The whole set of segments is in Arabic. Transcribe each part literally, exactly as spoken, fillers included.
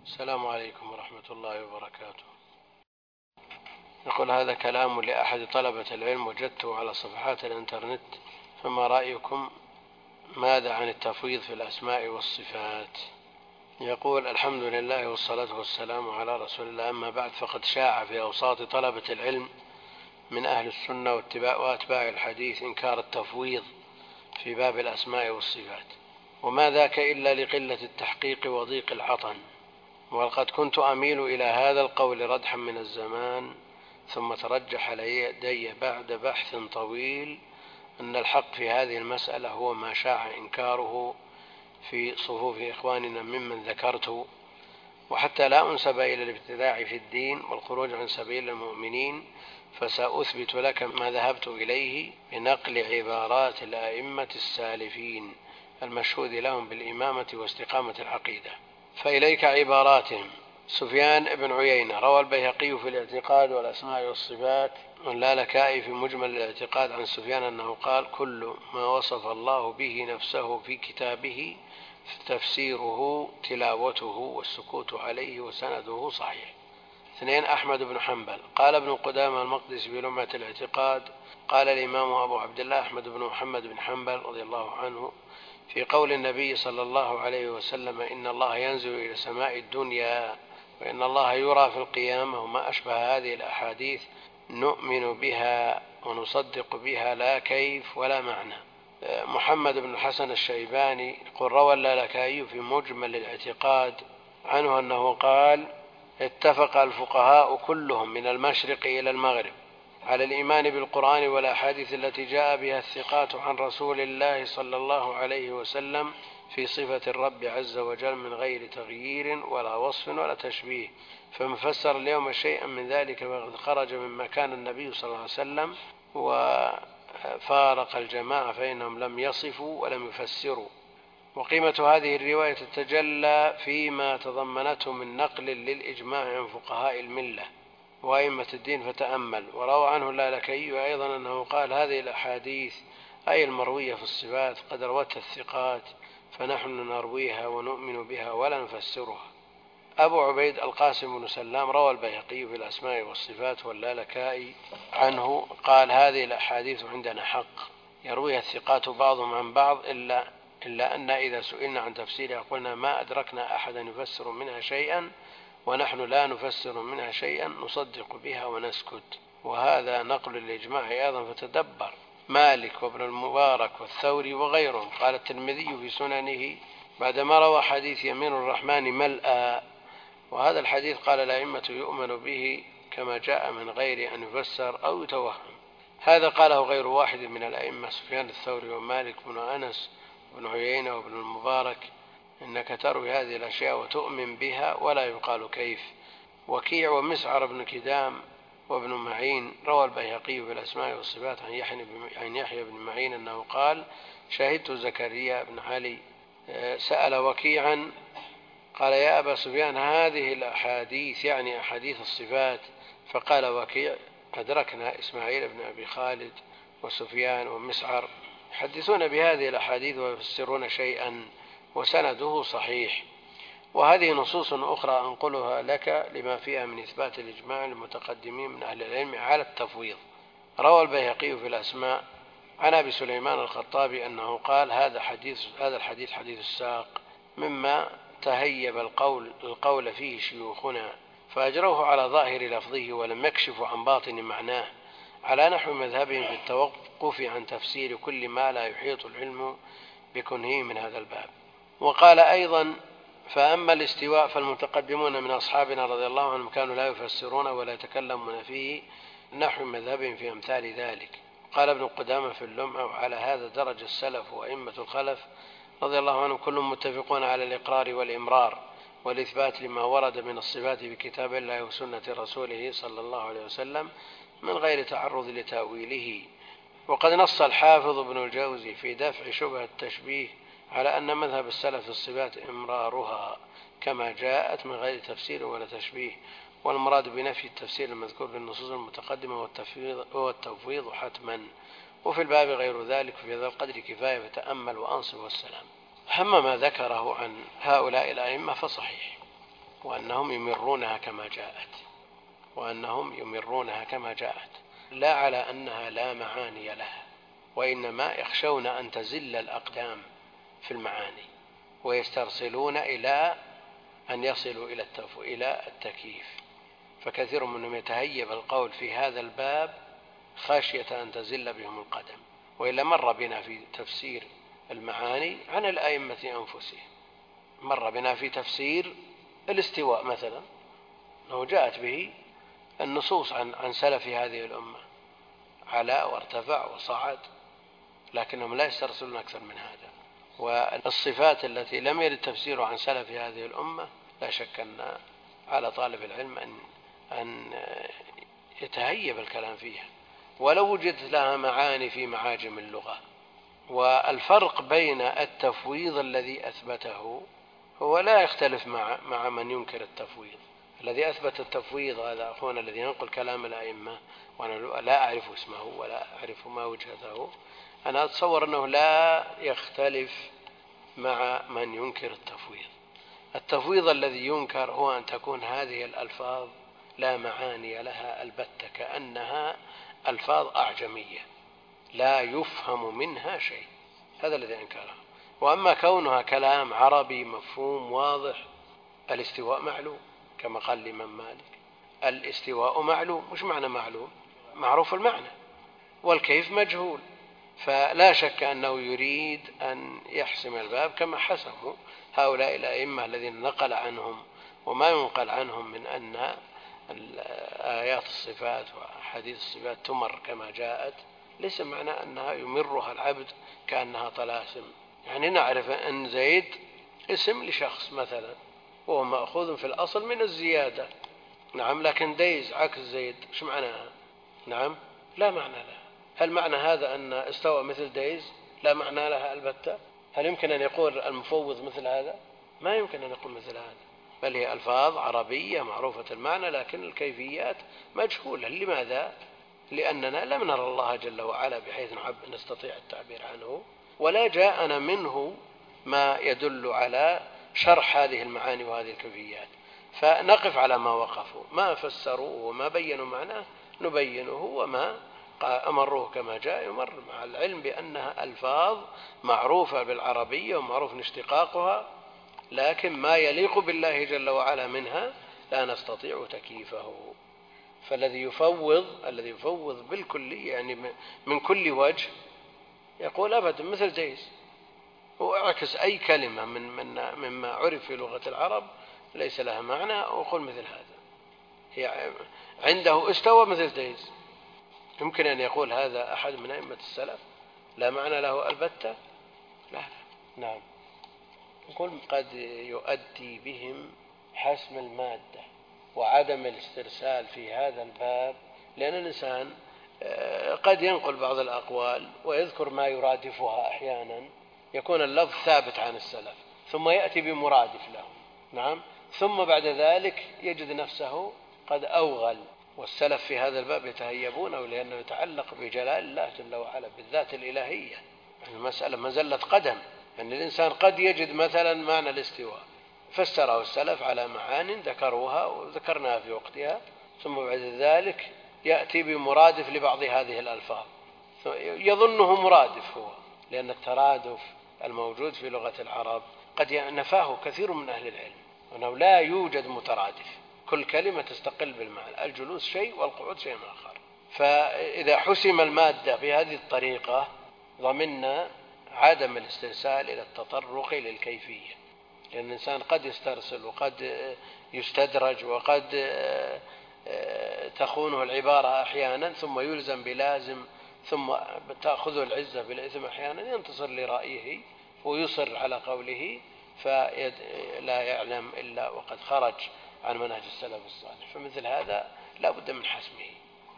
السلام عليكم ورحمة الله وبركاته. يقول: هذا كلام لأحد طلبة العلم وجدته على صفحات الإنترنت، فما رأيكم؟ ماذا عن التفويض في الأسماء والصفات؟ يقول: الحمد لله والصلاة والسلام على رسول الله، أما بعد، فقد شاع في أوساط طلبة العلم من أهل السنة واتباع الحديث إنكار التفويض في باب الأسماء والصفات، وما ذاك إلا لقلة التحقيق وضيق العطن. وقد كنت أميل إلى هذا القول ردحا من الزمان، ثم ترجح لدي بعد بحث طويل أن الحق في هذه المسألة هو ما شاع إنكاره في صفوف إخواننا ممن ذكرت، وحتى لا أنسب إلى الابتداع في الدين والخروج عن سبيل المؤمنين، فسأثبت لك ما ذهبت إليه بنقل عبارات الأئمة السالفين المشهود لهم بالإمامة واستقامة العقيدة. فإليك عباراتهم: سفيان بن عيينة روى البيهقي في الاعتقاد والأسماء والصفات، واللالكائي في مجمل الاعتقاد عن سفيان أنه قال: كل ما وصف الله به نفسه في كتابه تفسيره تلاوته والسكوت عليه وسنده صحيح. اثنين: أحمد بن حنبل قال ابن قدامة المقدسي في لمعة الاعتقاد: قال الإمام أبو عبد الله أحمد بن محمد بن حنبل رضي الله عنه في قول النبي صلى الله عليه وسلم: إن الله ينزل إلى سماء الدنيا وإن الله يرى في القيامة، وما أشبه هذه الأحاديث نؤمن بها ونصدق بها لا كيف ولا معنى. محمد بن الحسن الشيباني يقول: روى اللالكائي في مجمل الاعتقاد عنه أنه قال: اتفق الفقهاء كلهم من المشرق إلى المغرب على الإيمان بالقرآن والأحاديث التي جاء بها الثقات عن رسول الله صلى الله عليه وسلم في صفة الرب عز وجل من غير تغيير ولا وصف ولا تشبيه، فمن فسر اليوم شيئا من ذلك فقد خرج من مكان النبي صلى الله عليه وسلم وفارق الجماعة، فإنهم لم يصفوا ولم يفسروا. وقيمة هذه الرواية تتجلى فيما تضمنته من نقل للإجماع عن فقهاء الملة وأئمة الدين، فتأمل. وروى عنه اللالكائي أيضا أنه قال: هذه الأحاديث أي المروية في الصفات قد روتها الثقات، فنحن نرويها ونؤمن بها ولا نفسرها. أبو عبيد القاسم بن سلام روى البيهقي في الأسماء والصفات واللالكائي عنه قال: هذه الأحاديث عندنا حق يرويها الثقات بعضهم عن بعض، إلا, إلا أن إذا سئلنا عن تفسيرها قلنا ما أدركنا أحدا يفسر منها شيئا، ونحن لا نفسر منها شيئا، نصدق بها ونسكت. وهذا نقل الإجماع أيضا، فتدبر. مالك وابن المبارك والثوري وغيرهم. قال الترمذي في سننه بعدما روى حديث يمين الرحمن ملأ، وهذا الحديث قال الأئمة يؤمن به كما جاء من غير أن يفسر أو يتوهم. هذا قاله غير واحد من الأئمة: سفيان الثوري ومالك بن أنس وابن عيينة وابن المبارك. إنك تروي هذه الأشياء وتؤمن بها ولا يقال كيف. وكيع ومسعر بن كدام وابن معين روى البيهقي في الأسماء والصفات عن يحيى بن معين أنه قال: شهدت زكريا بن علي سأل وكيعا قال: يا أبا سفيان، هذه الأحاديث يعني أحاديث الصفات؟ فقال وكيع: أدركنا إسماعيل بن أبي خالد وسفيان ومسعر يحدثون بهذه الأحاديث ويفسرون شيئا، وسنده صحيح. وهذه نصوص أخرى أنقلها لك لما فيها من إثبات الإجماع المتقدمين من أهل العلم على التفويض. روى البيهقي في الأسماء عن أبي سليمان الخطابي أنه قال: هذا حديث هذا الحديث حديث الساق، مما تهيب القول القول فيه شيوخنا، فأجروه على ظاهر لفظه ولم يكشفوا عن باطن معناه، على نحو مذهبهم في التوقف عن تفسير كل ما لا يحيط العلم بكنه من هذا الباب. وقال أيضا: فأما الاستواء فالمتقدمون من أصحابنا رضي الله عنهم كانوا لا يفسرون ولا يتكلمون فيه، نحو مذهبهم في أمثال ذلك. قال ابن قدامة في اللمعة: وعلى هذا درج السلف وأئمة الخلف رضي الله عنهم كلهم متفقون على الإقرار والإمرار والإثبات لما ورد من الصفات بكتاب الله وسنة رسوله صلى الله عليه وسلم من غير تعرض لتأويله. وقد نص الحافظ ابن الجوزي في دفع شبهة التشبيه على أن مذهب السلف في الصفات إمرارها كما جاءت من غير تفسير ولا تشبيه، والمراد بنفي التفسير المذكور في النصوص المتقدمة والتفويض حتما، وفي الباب غير ذلك. في هذا القدر كفاية، فتأمل وأنصب والسلام. أما ما ذكره عن هؤلاء الأئمة فصحيح، وأنهم يمرونها كما جاءت وأنهم يمرونها كما جاءت لا على أنها لا معاني لها، وإنما يخشون أن تزل الأقدام في المعاني ويسترسلون إلى أن يصلوا إلى التكييف، فكثير منهم يتهيب القول في هذا الباب خشية أن تزل بهم القدم. وإلا مر بنا في تفسير المعاني عن الأئمة أنفسهم، مر بنا في تفسير الاستواء مثلا أنه جاءت به النصوص عن عن سلف هذه الأمة، علا وارتفع وصعد، لكنهم لا يسترسلون أكثر من هذا. والصفات التي لم يرد تفسير عن سلف هذه الأمة لا شك أن على طالب العلم أن أن يتهيب الكلام فيها ولو وجدت لها معاني في معاجم اللغة. والفرق بين التفويض الذي أثبته هو لا يختلف مع مع من ينكر التفويض. الذي أثبت التفويض هذا أخونا الذي ينقل كلام الأئمة، وأنا لا أعرف اسمه ولا أعرف ما وجهته، أنا أتصور أنه لا يختلف مع من ينكر التفويض. التفويض الذي ينكر هو أن تكون هذه الألفاظ لا معاني لها البتة، كأنها ألفاظ أعجمية لا يفهم منها شيء، هذا الذي أنكره. وأما كونها كلام عربي مفهوم واضح، الاستواء معلوم كما قال الإمام مالك، الاستواء معلوم. مش معنى معلوم؟ معروف المعنى، والكيف مجهول. فلا شك أنه يريد أن يحسم الباب كما حسموا هؤلاء الأئمة الذين نقل عنهم وما ينقل عنهم من أن آيات الصفات وحديث الصفات تمر كما جاءت، ليس معنى أنها يمرها العبد كأنها طلاسم. يعني نعرف أن زيد اسم لشخص مثلا وهو مأخوذ في الأصل من الزيادة، نعم، لكن ديز عكس زيد، شو معناها؟ نعم، لا معنى لها. هل معنى هذا أن استوى مثل ديز؟ لا معنى لها البتة. هل يمكن أن يقول المفوض مثل هذا؟ ما يمكن أن يقول مثل هذا، بل هي ألفاظ عربية معروفة المعنى لكن الكيفيات مجهولة. لماذا؟ لأننا لم نرى الله جل وعلا بحيث نستطيع التعبير عنه، ولا جاءنا منه ما يدل على شرح هذه المعاني وهذه الكيفيات، فنقف على ما وقفوا، ما فسروا وما بينوا معناه نبينه، وما أمروه كما جاء يمر، مع العلم بأنها ألفاظ معروفة بالعربية ومعروف اشتقاقها، لكن ما يليق بالله جل وعلا منها لا نستطيع تكييفه. فالذي يفوض الذي يفوض بالكلية يعني من كل وجه يقول أبدا مثل ديس، وأعكس أي كلمة من من مما عرف في لغة العرب ليس لها معنى وقل مثل هذا. هي عنده استوى مثل ديس، يمكن أن يقول هذا أحد من أئمة السلف لا معنى له البتة؟ لا. نعم، يقول قد يؤدي بهم حسم المادة وعدم الاسترسال في هذا الباب، لأن الإنسان قد ينقل بعض الأقوال ويذكر ما يرادفها أحيانا، يكون اللفظ ثابت عن السلف ثم يأتي بمرادف له، نعم، ثم بعد ذلك يجد نفسه قد أوغل. والسلف في هذا الباب يتهيبونه لأنه يتعلق بجلال الله جل وعلا بالذات الإلهية، المسألة مزلة قدم. أن الإنسان قد يجد مثلا معنى الاستواء فسره السلف على معان ذكروها وذكرناها في وقتها، ثم بعد ذلك يأتي بمرادف لبعض هذه الألفاظ يظنه مرادف هو، لأن الترادف الموجود في لغة العرب قد نفاه كثير من أهل العلم، وأنه لا يوجد مترادف، كل كلمة تستقل بالمعنى، الجلوس شيء والقعود شيء آخر. فإذا حسم المادة بهذه الطريقة ضمننا عدم الاسترسال إلى التطرق للكيفية، لأن الإنسان قد يسترسل وقد يستدرج وقد تخونه العبارة أحيانا ثم يلزم بلازم ثم تأخذه العزة بالإثم أحيانا، ينتصر لرأيه ويصر على قوله فلا يعلم إلا وقد خرج عن منهج السلف الصالح. فمثل هذا لا بد من حسمه.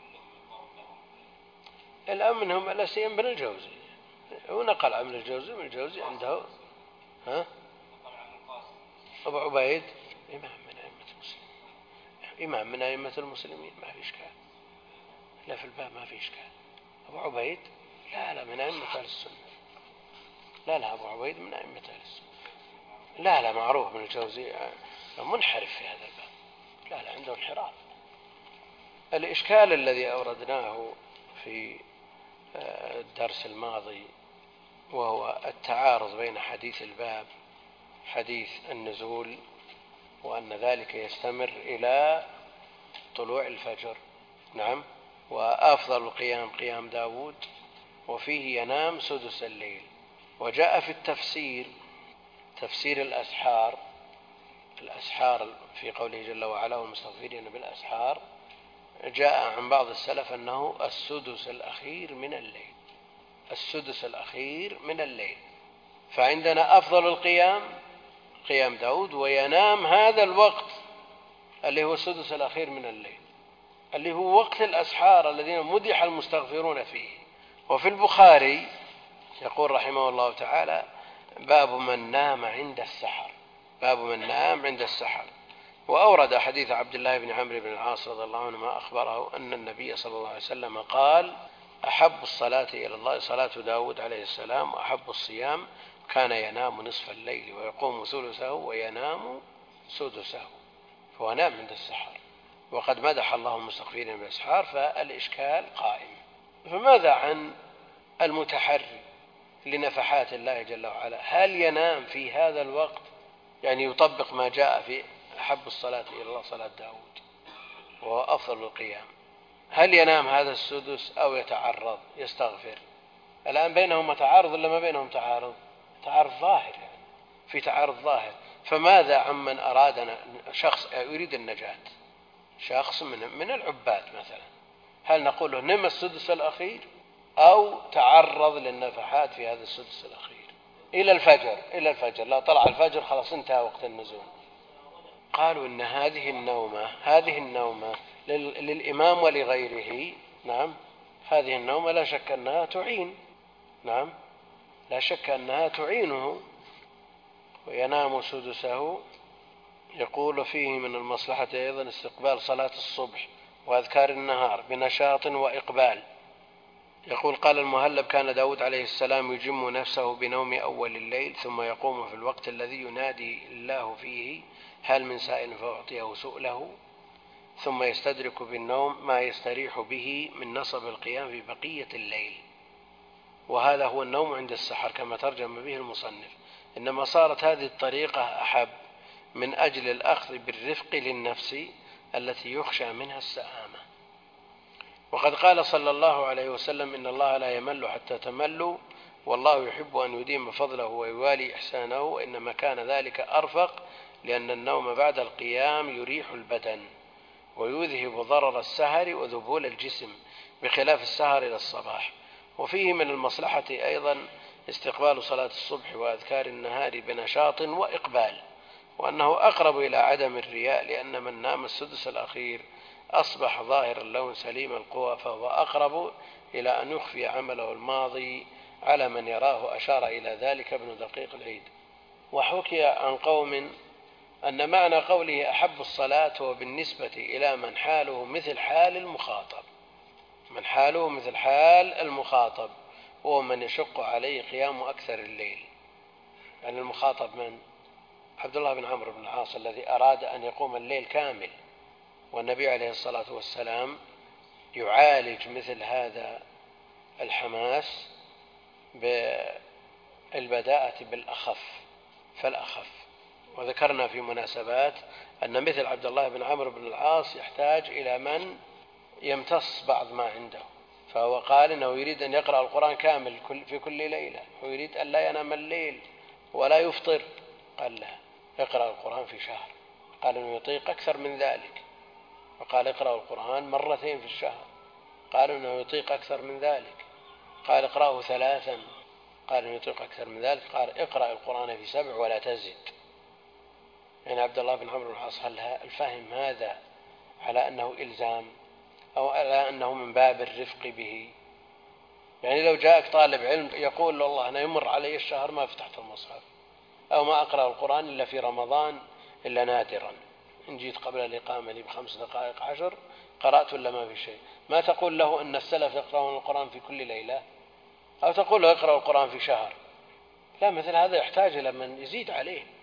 الآن منهم لا سيما ابن الجوزي، هو نقل عن ابن الجوزي، من الجوزي عنده ها أبو عبيد إمام من أئمة المسلمين، إمام من أئمة المسلمين، ما في إشكال، لا في الباب ما في إشكال. أبو عبيد لا لا من أئمة أهل السنة، لا لا أبو عبيد من أئمة أهل السنة، لا لا معروف ابن الجوزي منحرف في هذا الباب، لا لا عنده انحراف. الإشكال الذي أوردناه في الدرس الماضي وهو التعارض بين حديث الباب، حديث النزول، وأن ذلك يستمر إلى طلوع الفجر، نعم، وأفضل القيام قيام داود، وفيه ينام سدس الليل. وجاء في التفسير تفسير الأسحار، الأسحار في قوله جل وعلا والمستغفرين بالأسحار، جاء عن بعض السلف أنه السدس الأخير من الليل، السدس الأخير من الليل. فعندنا أفضل القيام قيام داود، وينام هذا الوقت اللي هو السدس الأخير من الليل، اللي هو وقت الأسحار الذين مدح المستغفرون فيه. وفي البخاري يقول رحمه الله تعالى: باب من نام عند السحر، باب من نام عند السحر. وأورد حديث عبد الله بن عمرو بن العاص رضي الله عنه ما أخبره أن النبي صلى الله عليه وسلم قال: أحب الصلاة إلى الله صلاة داود عليه السلام، وأحب الصيام كان ينام نصف الليل ويقوم ثلثه وينام سدسه. فهو نام عند السحر، وقد مدح الله المستغفرين بالأسحار، فالإشكال قائم. فماذا عن المتحري لنفحات الله جل وعلا؟ هل ينام في هذا الوقت؟ يعني يطبق ما جاء في أحب الصلاة إلى الله صلاة داود وهو أفضل القيام، هل ينام هذا السدس أو يتعرض يستغفر؟ الآن بينهم تعارض ولا ما بينهم تعارض؟ تعارض ظاهر، يعني في تعارض ظاهر. فماذا عمن أراد شخص يريد النجاة، شخص من من العباد مثلا، هل نقول له نم السدس الأخير أو تعرض للنفحات في هذا السدس الأخير إلى الفجر؟ إلى الفجر، لا طلع الفجر خلاص انتهى وقت النزول. قالوا إن هذه النومة هذه النومة للإمام ولغيره، نعم، هذه النومة لا شك أنها تعين، نعم، لا شك أنها تعينه. وينام سدسه. يقول فيه من المصلحة أيضا استقبال صلاة الصبح وأذكار النهار بنشاط وإقبال. يقول: قال المهلب: كان داود عليه السلام يجم نفسه بنوم أول الليل، ثم يقوم في الوقت الذي ينادي الله فيه: هل من سائل فأعطيه سؤله، ثم يستدرك بالنوم ما يستريح به من نصب القيام في بقية الليل. وهذا هو النوم عند السحر كما ترجم به المصنف. إنما صارت هذه الطريقة أحب من أجل الأخذ بالرفق للنفس التي يخشى منها السآمة. وقد قال صلى الله عليه وسلم: إن الله لا يمل حتى تملوا، والله يحب أن يديم فضله ويوالي إحسانه، وإنما كان ذلك أرفق لأن النوم بعد القيام يريح البدن ويذهب ضرر السهر وذبول الجسم، بخلاف السهر إلى الصباح. وفيه من المصلحة أيضا استقبال صلاة الصبح وأذكار النهار بنشاط وإقبال، وأنه أقرب إلى عدم الرياء، لأن من نام السدس الأخير أصبح ظاهر اللون سليم القوى، فهو أقرب إلى أن يخفي عمله الماضي على من يراه. أشار إلى ذلك ابن دقيق العيد. وحكي عن قوم أن معنى قوله أحب الصلاة هو بالنسبة إلى من حاله مثل حال المخاطب، من حاله مثل حال المخاطب هو من يشق عليه قيام أكثر الليل. يعني المخاطب من؟ عبد الله بن عمرو بن العاص الذي أراد أن يقوم الليل كامل، والنبي عليه الصلاة والسلام يعالج مثل هذا الحماس بالبداءة بالأخف فالأخف. وذكرنا في مناسبات أن مثل عبد الله بن عمرو بن العاص يحتاج إلى من يمتص بعض ما عنده، فهو قال إنه يريد أن يقرأ القرآن كامل في كل ليلة، ويريد أن لا ينام الليل ولا يفطر. قال لا، اقرأ القرآن في شهر. قال إنه يطيق أكثر من ذلك، وقال اقرأ القرآن مرتين في الشهر. قال إنه يطيق أكثر من ذلك. قال اقرأه ثلاثا. قال إنه يطيق أكثر من ذلك. قال اقرأ القرآن في سبع ولا تزد. يعني عبد الله بن عمرو بن العاص هل الفهم هذا على أنه إلزام أو على أنه من باب الرفق به؟ يعني لو جاءك طالب علم يقول له والله أنا يمر علي الشهر ما فتحت المصحف أو ما أقرأ القرآن إلا في رمضان إلا نادرا، إن جيت قبل الإقامة لي بخمس دقائق عشر قرأت ولا ما في شيء، ما تقول له أن السلف يقرأون القرآن في كل ليلة، أو تقول له يقرأ القرآن في شهر. لا، مثل هذا يحتاج إلى من يزيد عليه،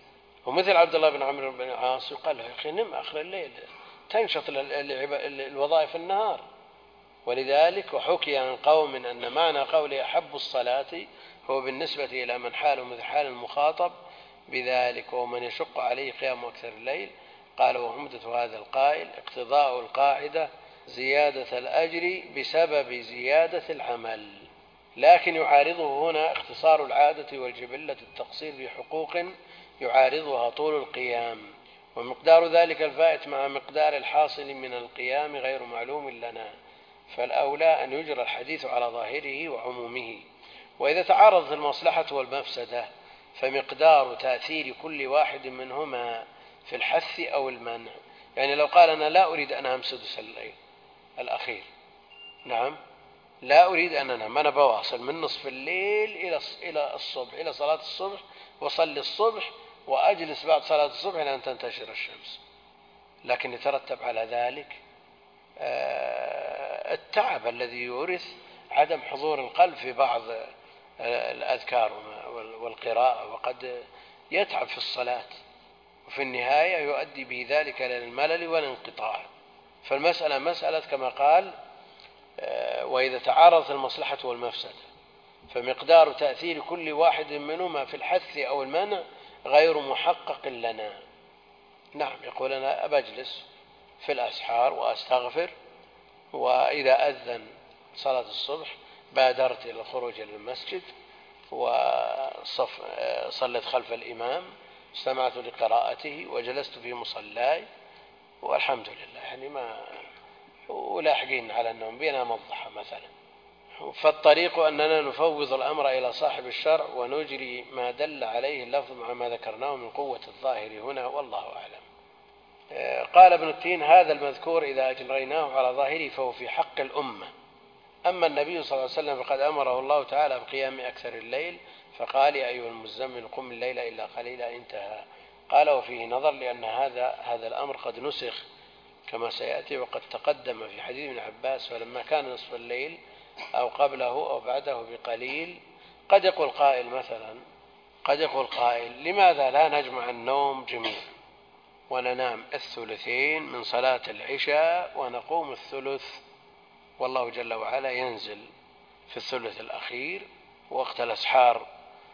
ومثل عبد الله بن عمرو بن العاص يقال له يا أخي نم آخر الليل تنشط الوظائف النهار. ولذلك وحكي عن قوم أن معنى قوله أحب الصلاة هو بالنسبة إلى من حاله مثل حال المخاطب بذلك ومن يشق عليه قيام أكثر الليل. قال وعمدة هذا القائل اقتضاء القاعدة زيادة الأجر بسبب زيادة العمل، لكن يعارضه هنا اختصار العادة والجبلة التقصير بحقوق يعارضها طول القيام، ومقدار ذلك الفائت مع مقدار الحاصل من القيام غير معلوم لنا، فالأولى أن يجرى الحديث على ظاهره وعمومه. وإذا تعارضت المصلحة والمفسدة فمقدار تأثير كل واحد منهما في الحث أو المنع. يعني لو قال أنا لا أريد أن أنام سدس الليل الأخير، نعم لا أريد أن أنام، أنا بواصل من نصف الليل إلى الصبح إلى صلاة الصبح وصلي الصبح وأجلس بعد صلاة الصبح إلى أن تنتشر الشمس، لكن يترتب على ذلك التعب الذي يورث عدم حضور القلب في بعض الأذكار والقراءة، وقد يتعب في الصلاة وفي النهاية يؤدي به ذلك إلى الملل والانقطاع. فالمسألة مسألة كما قال وإذا تعارضت المصلحة والمفسدة فمقدار تأثير كل واحد منهما في الحث أو المنع غير محقق لنا. نعم يقول أنا أبجلس في الأسحار وأستغفر، وإذا أذن صلاة الصبح بادرت إلى الخروج إلى المسجد وصلت خلف الإمام، استمعت لقراءته وجلست في مصلاي والحمد لله، يعني ما ولاحقين على النوم بينام الضحى مثلا. فالطريق أننا نفوض الأمر إلى صاحب الشرع ونجري ما دل عليه اللفظ مع ما ذكرناه من قوة الظاهر هنا، والله أعلم. قال ابن التين هذا المذكور إذا أجريناه على ظاهره فهو في حق الأمة. أما النبي صلى الله عليه وسلم فقد أمره الله تعالى بقيام أكثر الليل فقال يا أيها المزمل قم الليل إلا قليلا انتهى. قال وفيه نظر لأن هذا هذا الأمر قد نسخ كما سيأتي، وقد تقدم في حديث ابن عباس فلما كان نصف الليل أو قبله أو بعده بقليل. قد يقول قائل مثلا قد يقول قائل لماذا لا نجمع النوم جميعا وننام الثلثين من صلاة العشاء ونقوم الثلث، والله جل وعلا ينزل في الثلث الأخير وقت الأسحار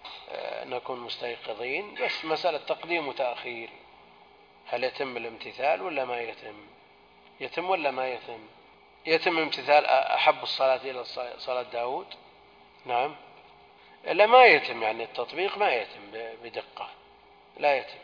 نكون مستيقظين، بس مسألة تقديم وتأخير هل يتم الامتثال ولا ما يتم؟ يتم ولا ما يتم؟ يتم امتثال أحب الصلاة إلى صلاة داود؟ نعم إلا ما يتم، يعني التطبيق ما يتم بدقة لا يتم.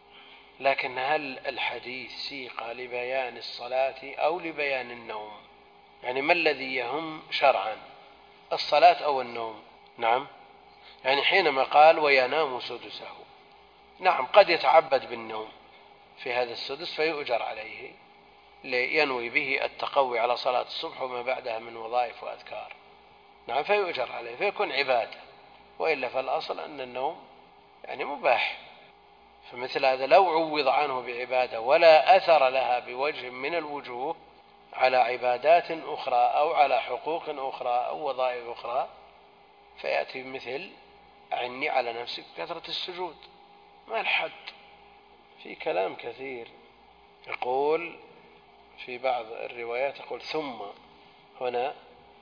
لكن هل الحديث سيق لبيان الصلاة أو لبيان النوم؟ يعني ما الذي يهم شرعا الصلاة أو النوم؟ نعم يعني حينما قال وينام سدسه، نعم قد يتعبد بالنوم في هذا السدس فيؤجر عليه لينوي به التقوي على صلاة الصبح وما بعدها من وظائف وأذكار، نعم فيؤجر عليه فيكون عبادة، وإلا فالأصل أن النوم يعني مباح. فمثل هذا لو عوض عنه بعبادة ولا أثر لها بوجه من الوجوه على عبادات أخرى أو على حقوق أخرى أو وظائف أخرى فيأتي مثل أعني على نفسك كثرة السجود، ما الحد؟ في كلام كثير. يقول في بعض الروايات يقول ثم هنا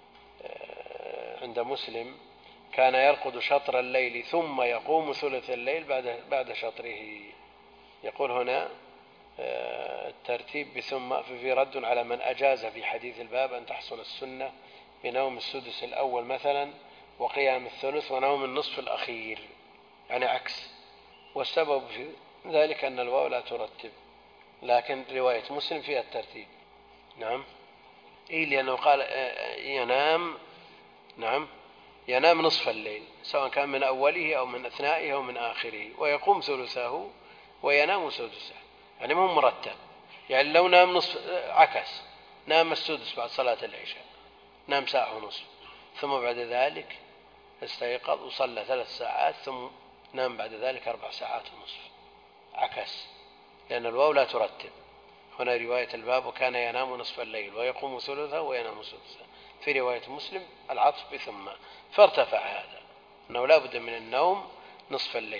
عند مسلم كان يرقد شطر الليل ثم يقوم ثلث الليل بعد بعد شطره. يقول هنا الترتيب بثم في رد على من أجاز في حديث الباب أن تحصل السنة بنوم السدس الأول مثلا وقيام الثلث ونوم النصف الأخير، يعني عكس. والسبب في ذلك أن الواو لا ترتب، لكن رواية مسلم فيها الترتيب. نعم إيه لأنه قال ينام نعم ينام نصف الليل سواء كان من أوله أو من أثنائه أو من آخره، ويقوم ثلثه وينام سدسه، يعني مو مرتب. يعني لو نام نصف عكس، نام السدس بعد صلاة العشاء نام ساعة ونصف ثم بعد ذلك استيقظ وصلى ثلاث ساعات ثم نام بعد ذلك أربع ساعات ونصف، عكس، لأن الواو لا ترتب. هنا رواية الباب وكان ينام نصف الليل ويقوم ثلثه وينام سدسه، في رواية مسلم العطف بثم، فارتفع هذا أنه لا بد من النوم نصف الليل.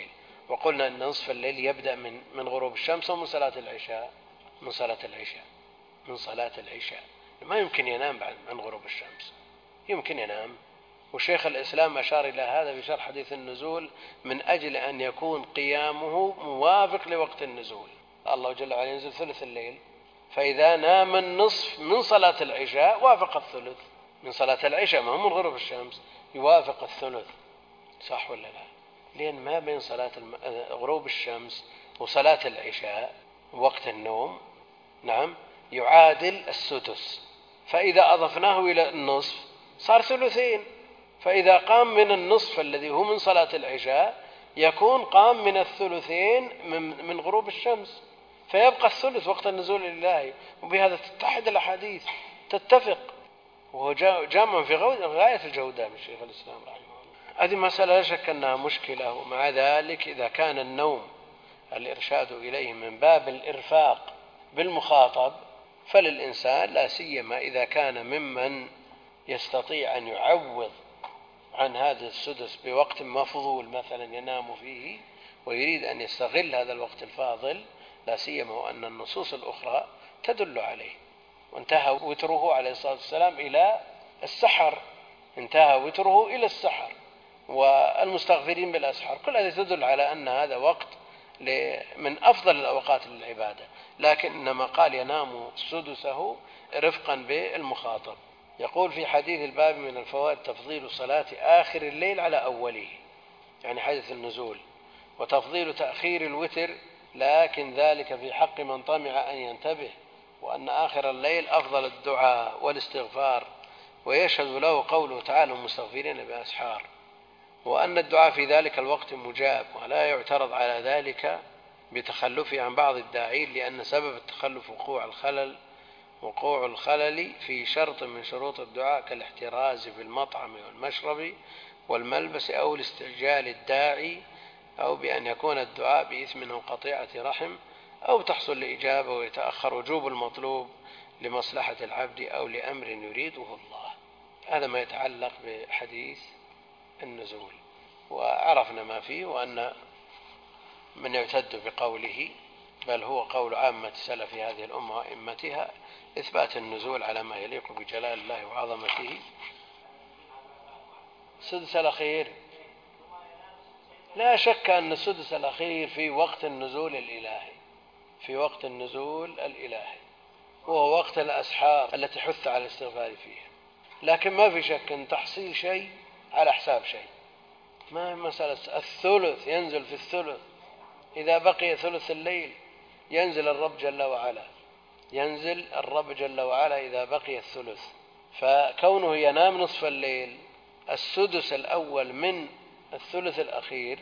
وقلنا أن نصف الليل يبدأ من من غروب الشمس ومن صلاة العشاء من صلاة العشاء من صلاة العشاء ما يمكن ينام بعد عن غروب الشمس، يمكن ينام. وشيخ الإسلام أشار إلى هذا في شرح حديث النزول من أجل أن يكون قيامه موافق لوقت النزول. الله جل وعلا ينزل ثلث الليل، فإذا نام النصف من صلاة العشاء وافق الثلث من صلاة العشاء، ما هو من غروب الشمس، يوافق الثلث. صح ولا لا؟ لأن ما بين صلاة غروب الشمس وصلاة العشاء وقت النوم نعم يعادل السدس، فإذا أضفناه إلى النصف صار ثلثين، فإذا قام من النصف الذي هو من صلاة العشاء يكون قام من الثلثين من غروب الشمس، فيبقى الثلث وقت النزول الإلهي. وبهذا تتحد الأحاديث تتفق، وهو جامع في غاية الجودة من شيخ الإسلام رحمه الله. هذه مسألة لا شك أنها مشكلة. ومع ذلك إذا كان النوم الإرشاد إليه من باب الإرفاق بالمخاطب فللإنسان، لا سيما إذا كان ممن يستطيع أن يعوض عن هذا السدس بوقت مفضول مثلا ينام فيه ويريد أن يستغل هذا الوقت الفاضل، لا سيما وأن النصوص الأخرى تدل عليه. وانتهى وتره عليه الصلاة والسلام إلى السحر، انتهى وتره إلى السحر، والمستغفرين بالأسحار، كل هذه تدل على أن هذا وقت من أفضل الأوقات للعبادة. لكن إنما قال ينام سدسه رفقا بالمخاطب. يقول في حديث الباب من الفوائد تفضيل صلاة آخر الليل على أوله، يعني حديث النزول، وتفضيل تأخير الوتر، لكن ذلك في حق من طمع أن ينتبه، وأن آخر الليل أفضل الدعاء والاستغفار، ويشهد له قوله تعالى المستغفرين بأسحار، وأن الدعاء في ذلك الوقت مجاب، ولا يعترض على ذلك بتخلفه عن بعض الداعين، لأن سبب التخلف وقوع الخلل وقوع الخلل في شرط من شروط الدعاء كالاحتراز في المطعم والمشرب والملبس، أو الاستعجال الداعي، أو بأن يكون الدعاء بإثم أو قطيعة رحم، أو تحصل لإجابة ويتأخر وجوب المطلوب لمصلحة العبد أو لأمر يريده الله. هذا ما يتعلق بحديث النزول. وعرفنا ما فيه، وأن من يعتد بقوله بل هو قول عامة سلف هذه الأمة وأئمتها إثبات النزول على ما يليق بجلال الله وعظمته. السدس الأخير لا شك أن السدس الأخير في وقت النزول الإلهي، في وقت النزول الإلهي، وهو وقت الأسحار التي حث على الاستغفار فيها. لكن ما في شك أن تحصيل شيء على حساب شيء، ما مسألة الثلث ينزل في الثلث، إذا بقي ثلث الليل ينزل الرب جل وعلا، ينزل الرب جل وعلا إذا بقي الثلث. فكونه ينام نصف الليل السدس الأول من الثلث الأخير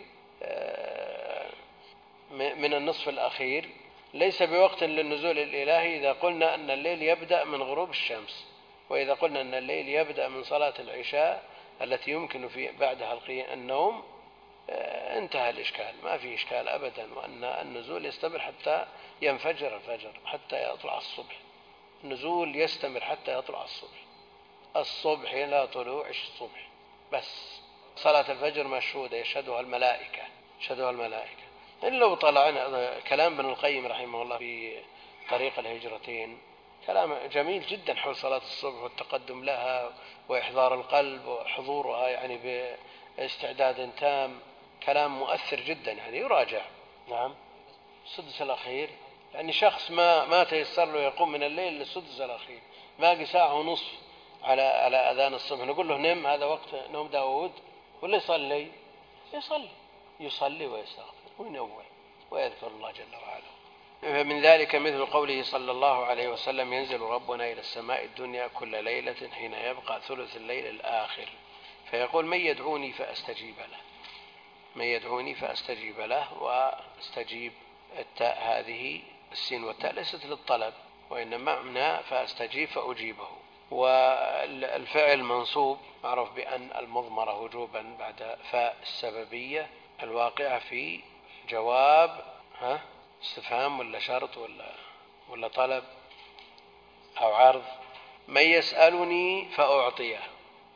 من النصف الأخير ليس بوقت للنزول الإلهي، إذا قلنا أن الليل يبدأ من غروب الشمس، وإذا قلنا أن الليل يبدأ من صلاة العشاء التي يمكن في بعدها النوم، انتهى الإشكال، ما في إشكال أبدا. وأن النزول يستمر حتى ينفجر الفجر، حتى يطلع الصبح. النزول يستمر حتى يطلع الصبح، الصبح إلى طلوع الصبح بس. صلاة الفجر مشهودة يشهدها الملائكة، يشهدها الملائكة. إلا لو طلعنا كلام ابن القيم رحمه الله في طريق الهجرتين، كلام جميل جدا حول صلاة الصبح والتقدم لها وإحضار القلب وحضورها يعني باستعداد تام، كلام مؤثر جدا يعني يراجع. نعم. السدس الأخير يعني شخص ما ما تيسر له يقوم من الليل للسدس الأخير، باقي ساعة ونصف على على أذان الصبح، نقول له نم، هذا وقت نوم داود، ولا يصلي يصلي يصلي ويستغفر وينوع ويذكر الله جل وعلا. من ذلك مثل قوله صلى الله عليه وسلم ينزل ربنا إلى السماء الدنيا كل ليلة حين يبقى ثلث الليل الآخر فيقول من يدعوني فأستجيب له، من يدعوني فأستجيب له. واستجيب التاء هذه السين والتاء ليست للطلب، وإنما معنى فأستجيب فأجيبه. والفعل منصوب معروف بأن المضمرة وجوبا بعد فاء السببية الواقعة في جواب ها استفهام ولا شرط ولا ولا طلب أو عرض. من يسألني فأعطيه،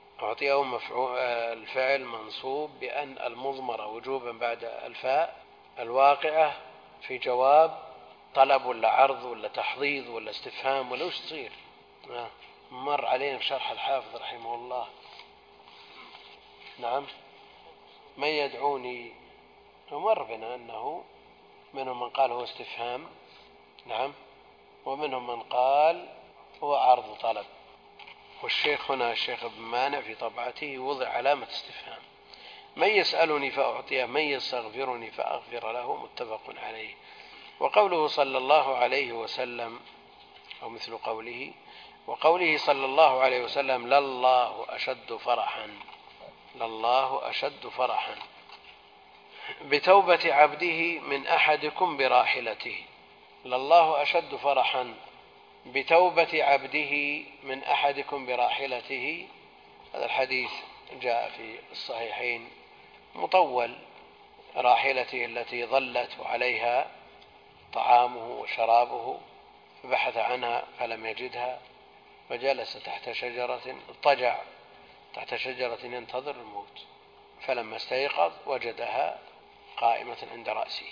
أعطيه مفعول الفعل منصوب بأن المضمرة وجوبا بعد الفاء الواقعة في جواب طلب ولا عرض ولا تحضيض ولا استفهام ولا وش تصير؟ مر علينا في شرح الحافظ رحمه الله. نعم. من يدعوني، مر بنا أنه منهم من قال هو استفهام، نعم، ومنهم من قال هو عرض طلب. والشيخ هنا الشيخ ابن مانع في طبعته وضع علامة استفهام. من يسألني فأعطيه، من يستغفرني فأغفر له، متفق عليه. وقوله صلى الله عليه وسلم أو مثل قوله، وقوله صلى الله عليه وسلم لله أشد فرحا، لله أشد فرحا بتوبة عبده من أحدكم براحلته، لله أشد فرحا بتوبة عبده من أحدكم براحلته. هذا الحديث جاء في الصحيحين مطول، راحلته التي ظلت وعليها طعامه وشرابه فبحث عنها فلم يجدها فجلس تحت شجرة، اضطجع تحت شجرة ينتظر الموت، فلما استيقظ وجدها قائمة عند رأسه،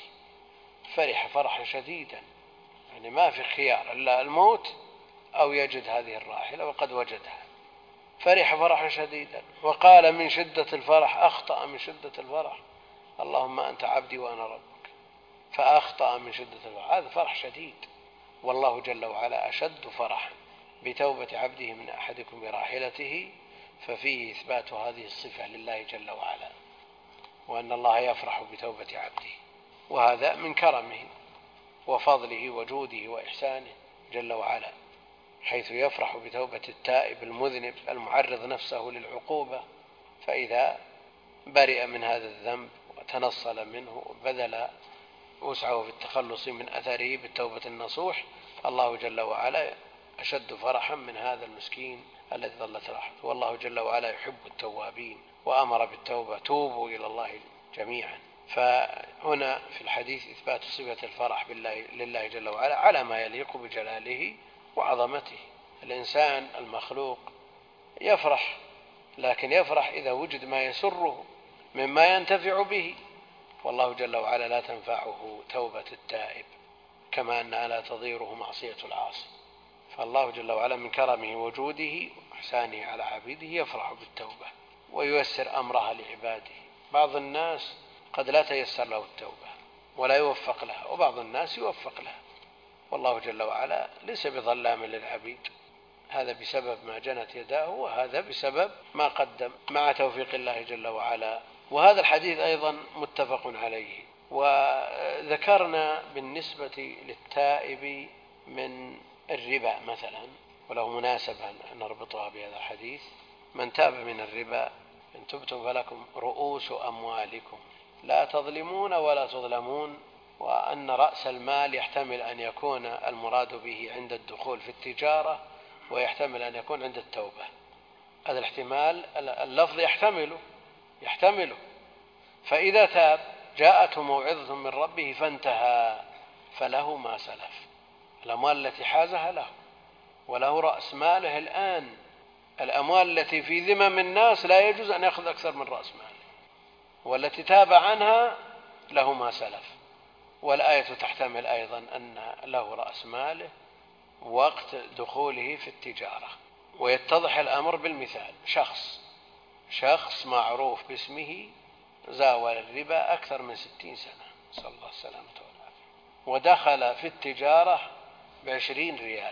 فرح فرحا شديدا، يعني ما في خيار إلا الموت أو يجد هذه الراحلة وقد وجدها، فرح فرحا شديدا وقال من شدة الفرح، أخطأ من شدة الفرح، اللهم أنت عبدي وأنا ربك، فأخطأ من شدة الفرح. هذا فرح شديد، والله جل وعلا أشد فرحا بتوبة عبده من أحدكم براحلته، ففيه إثبات هذه الصفة لله جل وعلا، وأن الله يفرح بتوبة عبده، وهذا من كرمه وفضله وجوده وإحسانه جل وعلا، حيث يفرح بتوبة التائب المذنب المعرض نفسه للعقوبة، فإذا برئ من هذا الذنب وتنصل منه وبذل وسعه في التخلص من أثره بالتوبة النصوح، الله جل وعلا أشد فرحا من هذا المسكين الذي ظلت راحته. والله جل وعلا يحب التوابين وأمر بالتوبة، توبوا إلى الله جميعا. فهنا في الحديث إثبات صفة الفرح بالله لله جل وعلا على ما يليق بجلاله وعظمته. الإنسان المخلوق يفرح، لكن يفرح إذا وجد ما يسره مما ينتفع به، والله جل وعلا لا تنفعه توبة التائب كما أنها لا تضيره معصية العاصي. فالله جل وعلا من كرمه وجوده وإحسانه على عبيده يفرح بالتوبة وييسر أمرها لعباده. بعض الناس قد لا تيسر له التوبة ولا يوفق لها، وبعض الناس يوفق لها، والله جل وعلا ليس بظلام للعبيد، هذا بسبب ما جنت يداه وهذا بسبب ما قدم مع توفيق الله جل وعلا. وهذا الحديث أيضا متفق عليه. وذكرنا بالنسبة للتائب من الربا مثلا، وله مناسبة أن نربطها بهذا الحديث، من تاب من الربا إن تبتم فلكم رؤوس أموالكم لا تظلمون ولا تظلمون، وأن رأس المال يحتمل أن يكون المراد به عند الدخول في التجارة، ويحتمل أن يكون عند التوبة. هذا الاحتمال اللفظ يحتمله يحتمله فإذا تاب جاءته موعظة من ربه فانتهى فله ما سلف، الأموال التي حازها له، وله رأس ماله الآن. الأموال التي في ذمم الناس لا يجوز أن يأخذ أكثر من رأس ماله، والتي تاب عنها له ما سلف. والآية تحتمل أيضا أن له رأس ماله وقت دخوله في التجارة. ويتضح الأمر بالمثال، شخص شخص معروف باسمه زاول الربا أكثر من ستين سنة، صلى الله السلامة والعافية، ودخل في التجارة بعشرين ريال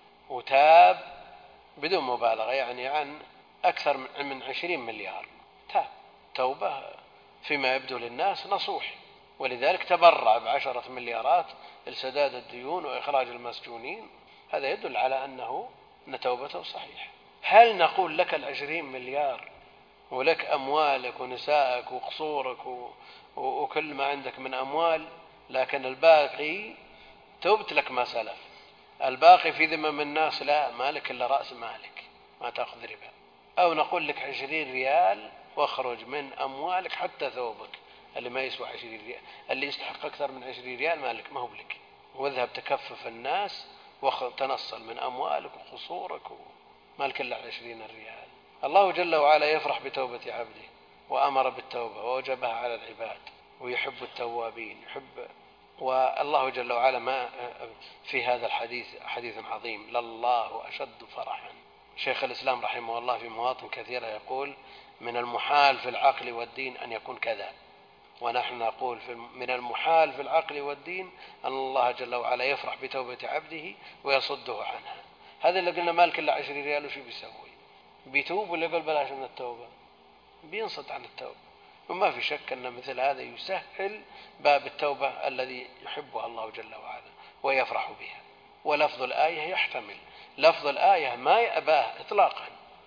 وتاب بدون مبالغة، يعني عن أكثر من عشرين مليار، تاب توبة فيما يبدو للناس نصوح، ولذلك تبرع بعشرة مليارات لسداد الديون وإخراج المسجونين. هذا يدل على أنه أن توبته صحيحة. هل نقول لك العشرين مليار ولك أموالك ونسائك وقصورك وكل ما عندك من أموال، لكن الباقي توبت لك ما سلف، الباقي في ذمم الناس لا، مالك إلا رأس مالك ما تأخذ ربا؟ أو نقول لك عشرين ريال واخرج من أموالك حتى ثوبك اللي ما يسوى عشرين ريال، اللي يستحق أكثر من عشرين ريال مالك ما هو لك، واذهب تكفف الناس وتنصل من أموالك وقصورك مالك إلا عشرين ريال. الله جل وعلا يفرح بتوبة عبده وأمر بالتوبة ووجبها على العباد، ويحب التوابين، يحب. والله جل وعلا ما في هذا الحديث حديث عظيم: لله أشد فرحا. شيخ الإسلام رحمه الله في مواطن كثيرة يقول: من المحال في العقل والدين أن يكون كذا، ونحن نقول من المحال في العقل والدين أن الله جل وعلا يفرح بتوبة عبده ويصده عنها. هذا اللي قلنا مالك إلا عشرين ريال وش بيسوي؟ بيتوب ولا يقول بلاش من التوبة؟ بينصت عن التوبة. وما في شك أن مثل هذا يسهل باب التوبة الذي يحبها الله جل وعلا ويفرح بها. ولفظ الآية يحتمل، لفظ الآية ما يأباه إطلاقا.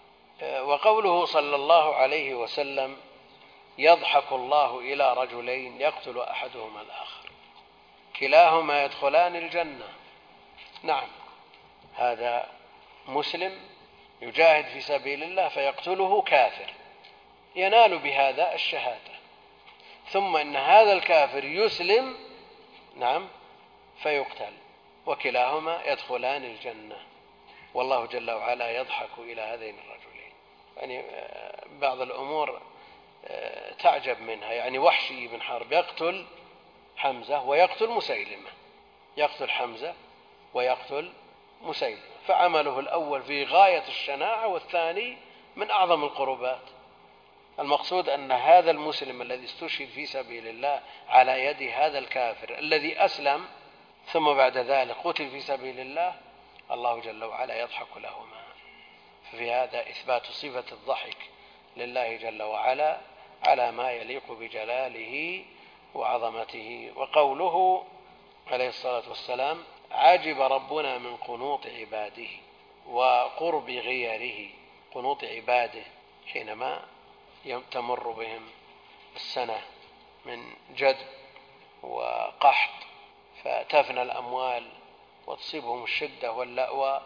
وقوله صلى الله عليه وسلم: يضحك الله إلى رجلين يقتل أحدهما الآخر كلاهما يدخلان الجنة. نعم، هذا مسلم يجاهد في سبيل الله فيقتله كافر ينال بهذا الشهادة، ثم إن هذا الكافر يسلم، نعم، فيقتل، وكلاهما يدخلان الجنة. والله جل وعلا يضحك إلى هذين الرجلين. يعني بعض الأمور تعجب منها. يعني وحشي بن حرب يقتل حمزة ويقتل مسيلمة، يقتل حمزة ويقتل مسيلمة، فعمله الأول في غاية الشناعة والثاني من أعظم القربات. المقصود أن هذا المسلم الذي استشهد في سبيل الله على يد هذا الكافر الذي أسلم ثم بعد ذلك قتل في سبيل الله، الله جل وعلا يضحك لهما. ففي هذا إثبات صفة الضحك لله جل وعلا على ما يليق بجلاله وعظمته. وقوله عليه الصلاة والسلام: عجب ربنا من قنوط عباده وقرب غيره. قنوط عباده حينما تمر بهم السنة من جدب وقحط فتفنى الأموال وتصيبهم الشدة واللأوى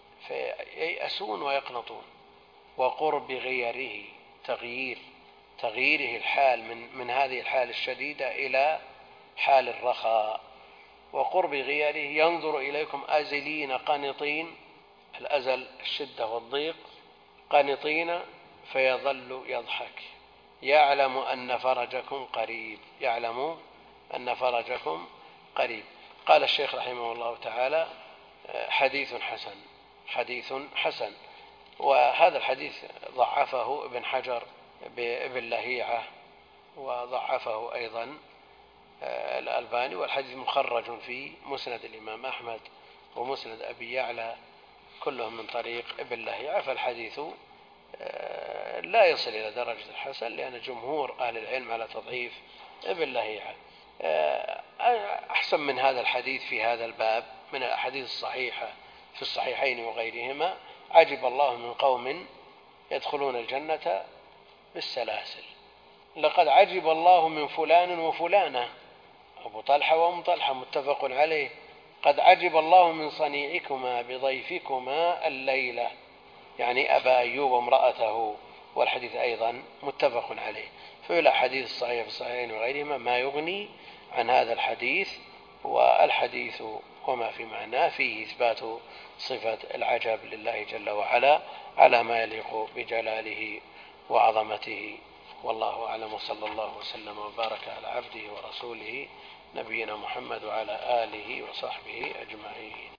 فييأسون ويقنطون. وقرب غيره تغيير تغييره الحال من, من هذه الحال الشديدة إلى حال الرخاء. وقرب غيره ينظر إليكم أزلين قانطين، الأزل الشدة والضيق، قانطين فيظل يضحك يعلم أن فرجكم قريب، يعلم أن فرجكم قريب. قال الشيخ رحمه الله تعالى: حديث حسن، حديث حسن. وهذا الحديث ضعفه ابن حجر بابن لهيعة، وضعفه أيضا الألباني، والحديث مخرج في مسند الإمام أحمد ومسند أبي يعلى كلهم من طريق ابن لهيعة. فالحديث لا يصل إلى درجة الحسن لأن جمهور أهل العلم على تضعيف ابن لهيعة. أحسن من هذا الحديث في هذا الباب من الأحاديث الصحيحة في الصحيحين وغيرهما: عجب الله من قوم يدخلون الجنة بالسلاسل. لقد عجب الله من فلان وفلانة، أبو طلحة وأم طلحة متفق عليه. قد عجب الله من صنيعكما بضيفكما الليلة، يعني أبا أيوب وامرأته، والحديث أيضا متفق عليه. ففي الأحاديث الصحيحة في الصحيحين وغيرهما ما يغني عن هذا الحديث. والحديث وما في معناه فيه إثبات صفة العجب لله جل وعلا على ما يليق بجلاله وعظمته. والله أعلم، وصلى الله وسلم وبارك على عبده ورسوله نبينا محمد وعلى آله وصحبه أجمعين.